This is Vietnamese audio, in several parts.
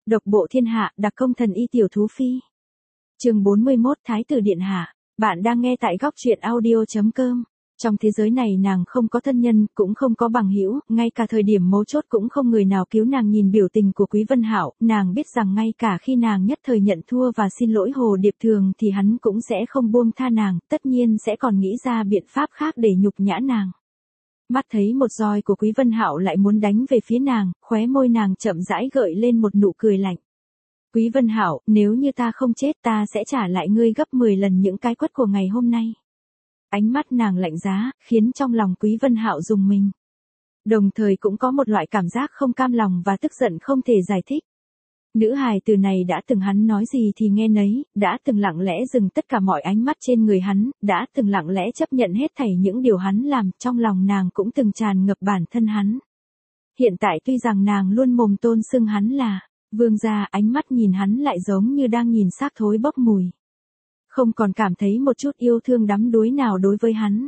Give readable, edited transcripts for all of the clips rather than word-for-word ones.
Độc bộ thiên hạ, đặc công thần y tiểu thú phi. Chương 41 Thái tử điện hạ. Bạn đang nghe tại góc truyện audio.com. Trong thế giới này nàng không có thân nhân, cũng không có bằng hữu, ngay cả thời điểm mấu chốt cũng không người nào cứu nàng. Nhìn biểu tình của Quý Vân Hạo, nàng biết rằng ngay cả khi nàng nhất thời nhận thua và xin lỗi Hồ Điệp Thường thì hắn cũng sẽ không buông tha nàng, tất nhiên sẽ còn nghĩ ra biện pháp khác để nhục nhã nàng. Mắt thấy một roi của Quý Vân Hạo lại muốn đánh về phía nàng, khóe môi nàng chậm rãi gợi lên một nụ cười lạnh. Quý Vân Hạo, nếu như ta không chết ta sẽ trả lại ngươi gấp 10 lần những cái quất của ngày hôm nay. Ánh mắt nàng lạnh giá, khiến trong lòng Quý Vân Hạo rùng mình. Đồng thời cũng có một loại cảm giác không cam lòng và tức giận không thể giải thích. Nữ hài từ này đã từng hắn nói gì thì nghe nấy, đã từng lặng lẽ dừng tất cả mọi ánh mắt trên người hắn, đã từng lặng lẽ chấp nhận hết thảy những điều hắn làm, trong lòng nàng cũng từng tràn ngập bản thân hắn. Hiện tại tuy rằng nàng luôn mồm tôn xưng hắn là vương gia, ánh mắt nhìn hắn lại giống như đang nhìn xác thối bốc mùi. Không còn cảm thấy một chút yêu thương đắm đuối nào đối với hắn.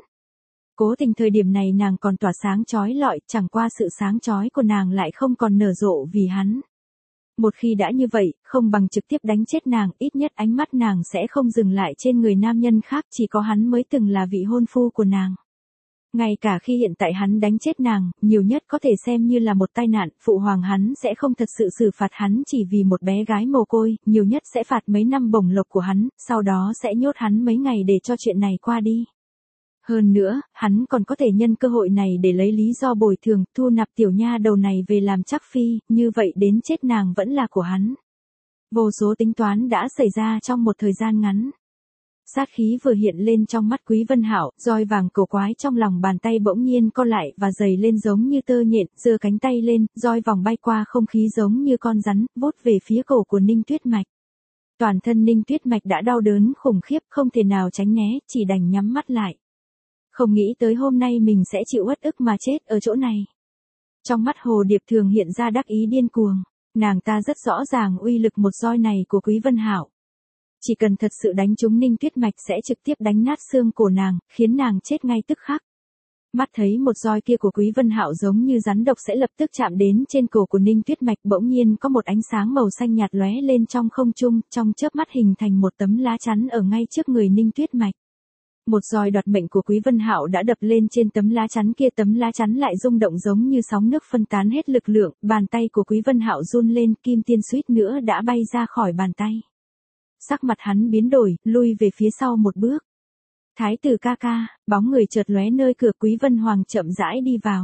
Cố tình thời điểm này nàng còn tỏa sáng chói lọi, chẳng qua sự sáng chói của nàng lại không còn nở rộ vì hắn. Một khi đã như vậy, không bằng trực tiếp đánh chết nàng, ít nhất ánh mắt nàng sẽ không dừng lại trên người nam nhân khác, chỉ có hắn mới từng là vị hôn phu của nàng. Ngay cả khi hiện tại hắn đánh chết nàng, nhiều nhất có thể xem như là một tai nạn, phụ hoàng hắn sẽ không thật sự xử phạt hắn chỉ vì một bé gái mồ côi, nhiều nhất sẽ phạt mấy năm bổng lộc của hắn, sau đó sẽ nhốt hắn mấy ngày để cho chuyện này qua đi. Hơn nữa, hắn còn có thể nhân cơ hội này để lấy lý do bồi thường, thu nạp tiểu nha đầu này về làm trắc phi, như vậy đến chết nàng vẫn là của hắn. Vô số tính toán đã xảy ra trong một thời gian ngắn. Sát khí vừa hiện lên trong mắt Quý Vân Hạo, roi vàng cổ quái trong lòng bàn tay bỗng nhiên co lại và dày lên giống như tơ nhện, giơ cánh tay lên, roi vòng bay qua không khí giống như con rắn, vút về phía cổ của Ninh Tuyết Mạch. Toàn thân Ninh Tuyết Mạch đã đau đớn khủng khiếp, không thể nào tránh né, chỉ đành nhắm mắt lại. Không nghĩ tới hôm nay mình sẽ chịu uất ức mà chết ở chỗ này. Trong mắt Hồ Điệp Thường hiện ra đắc ý điên cuồng, nàng ta rất rõ ràng uy lực một roi này của Quý Vân Hạo. Chỉ cần thật sự đánh trúng Ninh Tuyết Mạch sẽ trực tiếp đánh nát xương cổ nàng, khiến nàng chết ngay tức khắc. Mắt thấy một roi kia của Quý Vân Hạo giống như rắn độc sẽ lập tức chạm đến trên cổ của Ninh Tuyết Mạch, bỗng nhiên có một ánh sáng màu xanh nhạt lóe lên trong không trung, trong chớp mắt hình thành một tấm lá chắn ở ngay trước người Ninh Tuyết Mạch. Một roi đoạt mệnh của Quý Vân Hạo đã đập lên trên tấm lá chắn kia, tấm lá chắn lại rung động giống như sóng nước phân tán hết lực lượng, bàn tay của Quý Vân Hạo run lên, kim tiên suýt nữa đã bay ra khỏi bàn tay. Sắc mặt hắn biến đổi, lui về phía sau một bước. Thái tử ca ca, bóng người chợt lóe nơi cửa, Quý Vân Hoàng chậm rãi đi vào.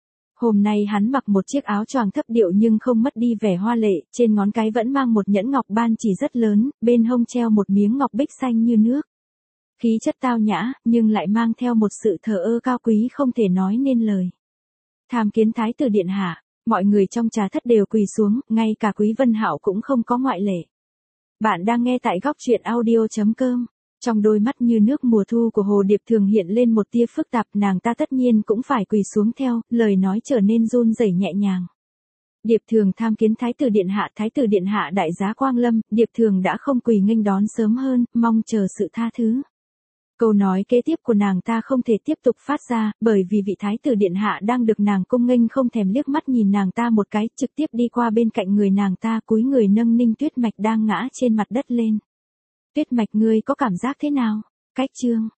Hôm nay hắn mặc một chiếc áo choàng thấp điệu nhưng không mất đi vẻ hoa lệ, trên ngón cái vẫn mang một nhẫn ngọc ban chỉ rất lớn, bên hông treo một miếng ngọc bích xanh như nước. Khí chất tao nhã, nhưng lại mang theo một sự thờ ơ cao quý không thể nói nên lời. Tham kiến Thái tử điện hạ, mọi người trong trà thất đều quỳ xuống, ngay cả Quý Vân Hạo cũng không có ngoại lệ. Bạn đang nghe tại góc truyện audio.com. Trong đôi mắt như nước mùa thu của Hồ Điệp Thường hiện lên một tia phức tạp, nàng ta tất nhiên cũng phải quỳ xuống theo, lời nói trở nên run rẩy nhẹ nhàng. Điệp Thường tham kiến Thái tử điện hạ đại giá quang lâm. Điệp Thường đã không quỳ nghênh đón sớm hơn, mong chờ sự tha thứ. Câu nói kế tiếp của nàng ta không thể tiếp tục phát ra, bởi vì vị Thái tử điện hạ đang được nàng cung nghênh không thèm liếc mắt nhìn nàng ta một cái, trực tiếp đi qua bên cạnh người nàng ta, cúi người nâng Ninh Tuyết Mạch đang ngã trên mặt đất lên. Tuyết Mạch, ngươi có cảm giác thế nào? Cách chương